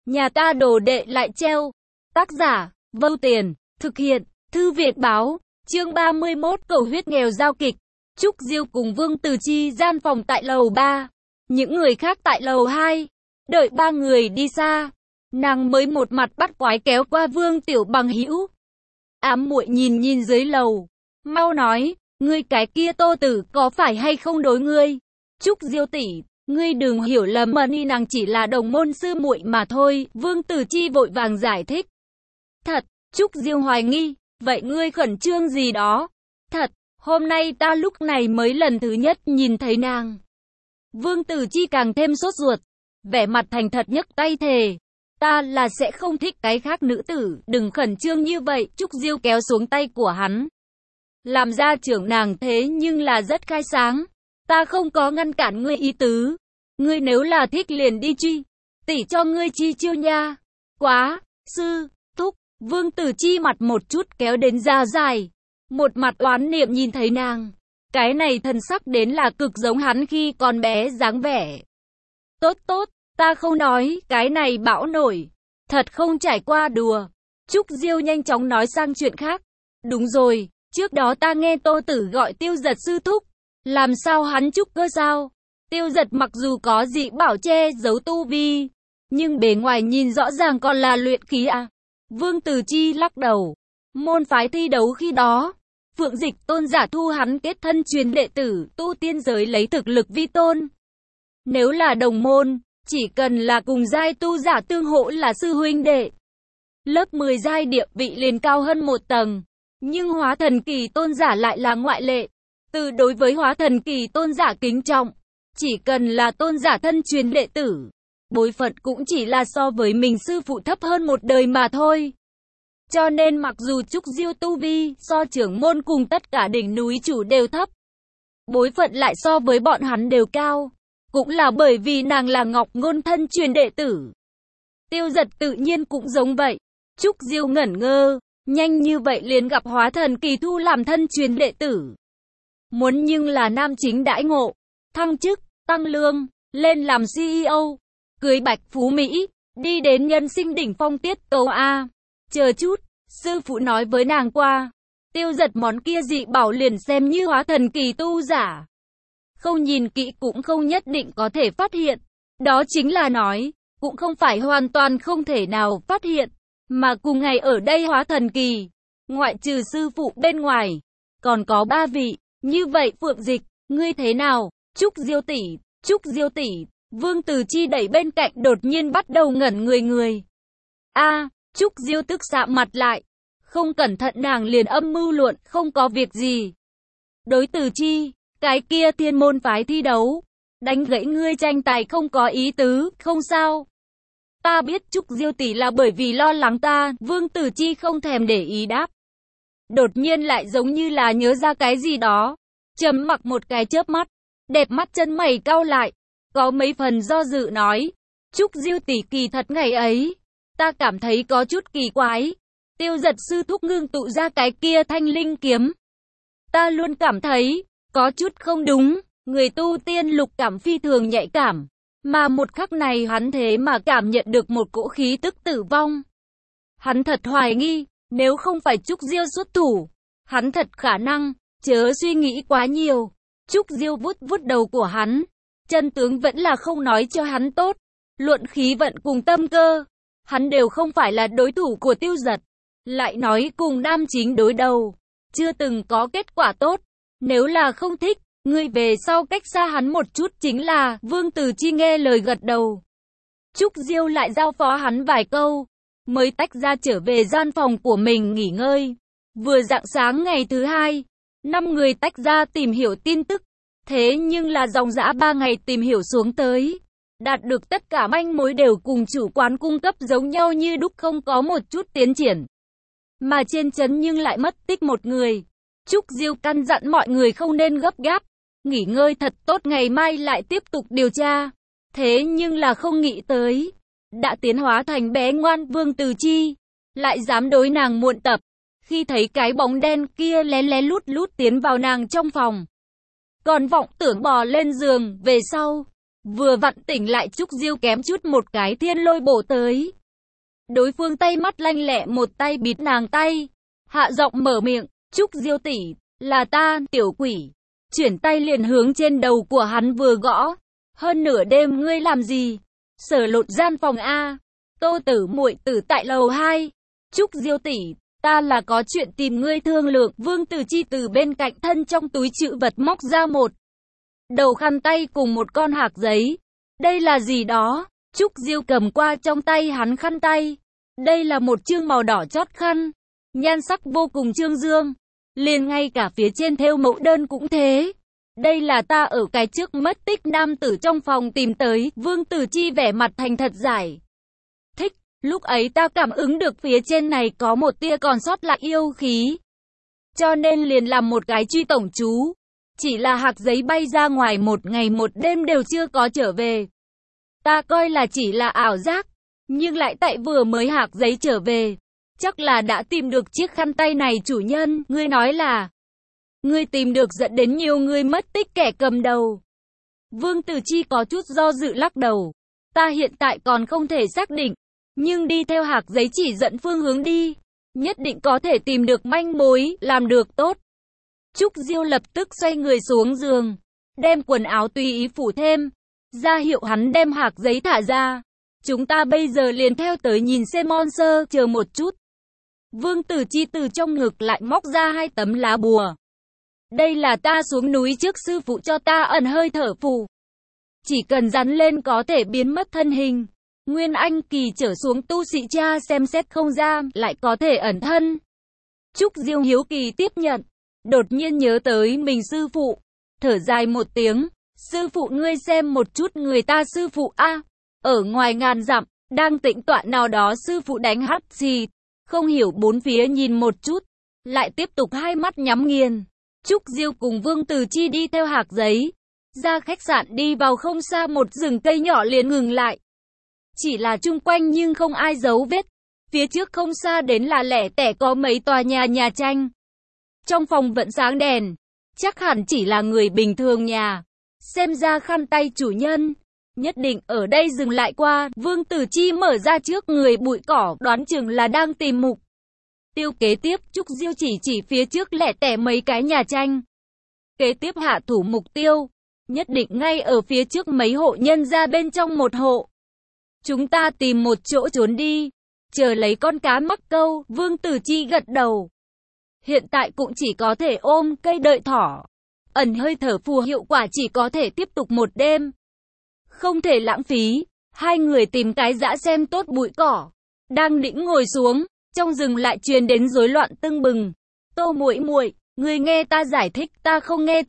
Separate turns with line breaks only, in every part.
Nhà ta đồ đệ lại treo. Tác giả, Vâu Tiền, thực hiện, Thư viện báo, chương 31 cầu huyết nghèo giao kịch. Trúc Diêu cùng Vương Từ Chi gian phòng tại lầu 3, những người khác tại lầu 2. Đợi ba người đi xa, nàng mới một mặt bắt quái kéo qua Vương Tiểu Bằng hữu. Ám muội nhìn dưới lầu, mau nói, ngươi cái kia Tô Tử có phải hay không đối ngươi? Trúc Diêu tỷ, ngươi đừng hiểu lầm, Mani nàng chỉ là đồng môn sư muội mà thôi. Vương Từ Chi vội vàng giải thích. Thật? Trúc Diêu hoài nghi, vậy ngươi khẩn trương gì đó? Thật, hôm nay ta lúc này mới lần thứ nhất nhìn thấy nàng. Vương Từ Chi càng thêm sốt ruột, vẻ mặt thành thật nhấc tay thề. Ta là sẽ không thích cái khác nữ tử, đừng khẩn trương như vậy. Trúc Diêu kéo xuống tay của hắn. Làm gia trưởng nàng thế nhưng là rất khai sáng. Ta không có ngăn cản ngươi ý tứ. Ngươi nếu là thích liền đi truy. Tỷ cho ngươi chi chiêu nha. Quá, sư, thúc. Vương Từ Chi mặt một chút kéo đến da dài. Một mặt oán niệm nhìn thấy nàng. Cái này thần sắc đến là cực giống hắn khi còn bé dáng vẻ. Tốt, ta không nói, cái này bão nổi. Thật không trải qua đùa. Trúc Diêu nhanh chóng nói sang chuyện khác. Đúng rồi, trước đó ta nghe Tô Tử gọi Tiêu Giật sư thúc. Làm sao hắn trúc cơ sao? Tiêu Giật mặc dù có dị bảo che giấu tu vi, nhưng bề ngoài nhìn rõ ràng còn là luyện khí à? Vương Từ Chi lắc đầu. Môn phái thi đấu khi đó, Phượng Dịch tôn giả thu hắn kết thân truyền đệ tử, tu tiên giới lấy thực lực vi tôn. Nếu là đồng môn, chỉ cần là cùng giai tu giả tương hỗ là sư huynh đệ. Lớp 10 giai địa vị liền cao hơn một tầng, nhưng hóa thần kỳ tôn giả lại là ngoại lệ. Từ đối với hóa thần kỳ tôn giả kính trọng, chỉ cần là tôn giả thân truyền đệ tử, bối phận cũng chỉ là so với mình sư phụ thấp hơn một đời mà thôi. Cho nên mặc dù Trúc Diêu tu vi so trưởng môn cùng tất cả đỉnh núi chủ đều thấp, bối phận lại so với bọn hắn đều cao, cũng là bởi vì nàng là Ngọc Ngôn thân truyền đệ tử. Tiêu Giật tự nhiên cũng giống vậy. Trúc Diêu ngẩn ngơ, nhanh như vậy liền gặp hóa thần kỳ thu làm thân truyền đệ tử. Muốn nhưng là nam chính đãi ngộ, thăng chức, tăng lương, lên làm CEO, cưới bạch phú Mỹ, đi đến nhân sinh đỉnh phong tiết tấu A. Chờ chút, sư phụ nói với nàng qua, Tiêu Giật món kia dị bảo liền xem như hóa thần kỳ tu giả. Không nhìn kỹ cũng không nhất định có thể phát hiện. Đó chính là nói, cũng không phải hoàn toàn không thể nào phát hiện, mà cùng ngày ở đây hóa thần kỳ, ngoại trừ sư phụ bên ngoài, còn có 3 vị. Như vậy Phượng Dịch, ngươi thế nào? Trúc Diêu tỷ, Vương Từ Chi đẩy bên cạnh đột nhiên bắt đầu ngẩn người. Trúc Diêu tức sạm mặt lại, không cẩn thận nàng liền âm mưu luận, không có việc gì. Đối Từ Chi, cái kia thiên môn phái thi đấu, đánh gãy ngươi tranh tài không có ý tứ, không sao. Ta biết Trúc Diêu tỷ là bởi vì lo lắng ta. Vương Từ Chi không thèm để ý đáp. Đột nhiên lại giống như là nhớ ra cái gì đó, trầm mặc một cái chớp mắt, đẹp mắt chân mày cau lại, có mấy phần do dự nói, Trúc Diêu tỷ kỳ thật ngày ấy, ta cảm thấy có chút kỳ quái. Tiêu Giật sư thúc ngưng tụ ra cái kia thanh linh kiếm, ta luôn cảm thấy có chút không đúng. Người tu tiên lục cảm phi thường nhạy cảm, mà một khắc này hắn thế mà cảm nhận được một cỗ khí tức tử vong. Hắn thật hoài nghi, nếu không phải Trúc Diêu xuất thủ, hắn thật khả năng, chớ suy nghĩ quá nhiều. Trúc Diêu vuốt đầu của hắn, chân tướng vẫn là không nói cho hắn tốt. Luận khí vận cùng tâm cơ, hắn đều không phải là đối thủ của Tiêu Giật. Lại nói cùng nam chính đối đầu, chưa từng có kết quả tốt. Nếu là không thích, ngươi về sau cách xa hắn một chút chính là. Vương Từ Chi nghe lời gật đầu. Trúc Diêu lại giao phó hắn vài câu, mới tách ra trở về gian phòng của mình nghỉ ngơi. Vừa rạng sáng ngày thứ 2, 5 người tách ra tìm hiểu tin tức. Thế nhưng là dòng dã 3 ngày tìm hiểu xuống tới, đạt được tất cả manh mối đều cùng chủ quán cung cấp giống nhau như đúc, không có một chút tiến triển. Mà trên trấn nhưng lại mất tích một người. Trúc Diêu căn dặn mọi người không nên gấp gáp, nghỉ ngơi thật tốt, ngày mai lại tiếp tục điều tra. Thế nhưng là không nghĩ tới, đã tiến hóa thành bé ngoan Vương Từ Chi, lại dám đối nàng muộn tập. Khi thấy cái bóng đen kia lén lút tiến vào nàng trong phòng, còn vọng tưởng bò lên giường, về sau, Vừa vặn tỉnh lại Trúc Diêu kém chút một cái thiên lôi bổ tới. Đối phương tay mắt lanh lẹ một tay bịt nàng tay. Hạ giọng mở miệng, Trúc Diêu tỷ, là ta, tiểu quỷ. Chuyển tay liền hướng trên đầu của hắn vừa gõ. Hơn nửa đêm ngươi làm gì? Sở lột gian phòng A. Tô Tử muội tử tại lầu 2. Trúc Diêu tỷ, ta là có chuyện tìm ngươi thương lượng. Vương Tử Chi từ bên cạnh thân trong túi trữ vật móc ra một đầu khăn tay cùng một con hạc giấy. Đây là gì đó? Trúc Diêu cầm qua trong tay hắn khăn tay. Đây là một chương màu đỏ chót khăn. Nhan sắc vô cùng trương dương. Liền ngay cả phía trên thêu mẫu đơn cũng thế. Đây là ta ở cái trước mất tích nam tử trong phòng tìm tới. Vương Tử Chi vẻ mặt thành thật giải thích. Lúc ấy ta cảm ứng được phía trên này có một tia còn sót lại yêu khí. Cho nên liền làm một cái truy tổng chú. Chỉ là hạc giấy bay ra ngoài một ngày một đêm đều chưa có trở về. Ta coi là chỉ là ảo giác. Nhưng lại tại vừa mới hạc giấy trở về. Chắc là đã tìm được chiếc khăn tay này chủ nhân. Ngươi nói là ngươi tìm được dẫn đến nhiều người mất tích kẻ cầm đầu. Vương Tử Chi có chút do dự lắc đầu. Ta hiện tại còn không thể xác định. Nhưng đi theo hạc giấy chỉ dẫn phương hướng đi. Nhất định có thể tìm được manh mối, làm được tốt. Trúc Diêu lập tức xoay người xuống giường. Đem quần áo tùy ý phủ thêm. Ra hiệu hắn đem hạc giấy thả ra. Chúng ta bây giờ liền theo tới nhìn xem monster, chờ một chút. Vương Tử Chi từ trong ngực lại móc ra 2 tấm lá bùa. Đây là ta xuống núi trước sư phụ cho ta ẩn hơi thở phù. Chỉ cần dán lên có thể biến mất thân hình. Nguyên Anh kỳ trở xuống tu sĩ cha xem xét không ra, lại có thể ẩn thân. Trúc Diêu hiếu kỳ tiếp nhận. Đột nhiên nhớ tới mình sư phụ. Thở dài một tiếng. Sư phụ ngươi xem một chút người ta sư phụ a. Ở ngoài ngàn dặm, đang tĩnh tọa nào đó sư phụ đánh hắt xì. Không hiểu bốn phía nhìn một chút. Lại tiếp tục hai mắt nhắm nghiền. Trúc Diêu cùng Vương Tử Chi đi theo hạc giấy. Ra khách sạn đi vào không xa một rừng cây nhỏ liền ngừng lại. Chỉ là chung quanh nhưng không ai dấu vết. Phía trước không xa đến là lẻ tẻ có mấy tòa nhà tranh. Trong phòng vẫn sáng đèn. Chắc hẳn chỉ là người bình thường nhà. Xem ra khăn tay chủ nhân. Nhất định ở đây dừng lại qua. Vương Tử Chi mở ra trước người bụi cỏ. Đoán chừng là đang tìm mục tiêu kế tiếp. Trúc Diêu chỉ phía trước lẻ tẻ mấy cái nhà tranh. Kế tiếp hạ thủ mục tiêu. Nhất định ngay ở phía trước mấy hộ nhân ra bên trong một hộ. Chúng ta tìm một chỗ trốn đi. Chờ lấy con cá mắc câu. Vương Tử Chi gật đầu. Hiện tại cũng chỉ có thể ôm cây đợi thỏ. Ẩn hơi thở phù hiệu quả chỉ có thể tiếp tục một đêm. Không thể lãng phí. Hai người tìm cái dã xem tốt bụi cỏ. Đang định ngồi xuống. Trong rừng lại truyền đến rối loạn tưng bừng. Tô muội muội, người nghe ta giải thích. Ta không nghe.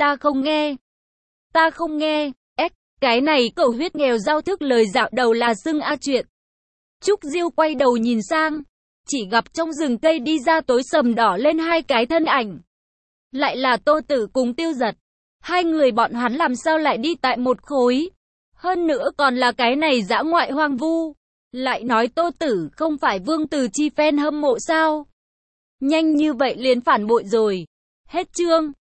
Ta không nghe. Cái này cẩu huyết nghèo giao thức lời dạo đầu là xưng a chuyện. Trúc Diêu quay đầu nhìn sang. Chỉ gặp trong rừng cây đi ra tối sầm đỏ lên hai cái thân ảnh. Lại là Tô Tử cùng Tiêu Giật. Hai người bọn hắn làm sao lại đi tại một khối. Hơn nữa còn là cái này dã ngoại hoang vu. Lại nói Tô Tử không phải Vương Tử Chi fan hâm mộ sao. Nhanh như vậy liền phản bội rồi. Hết chương.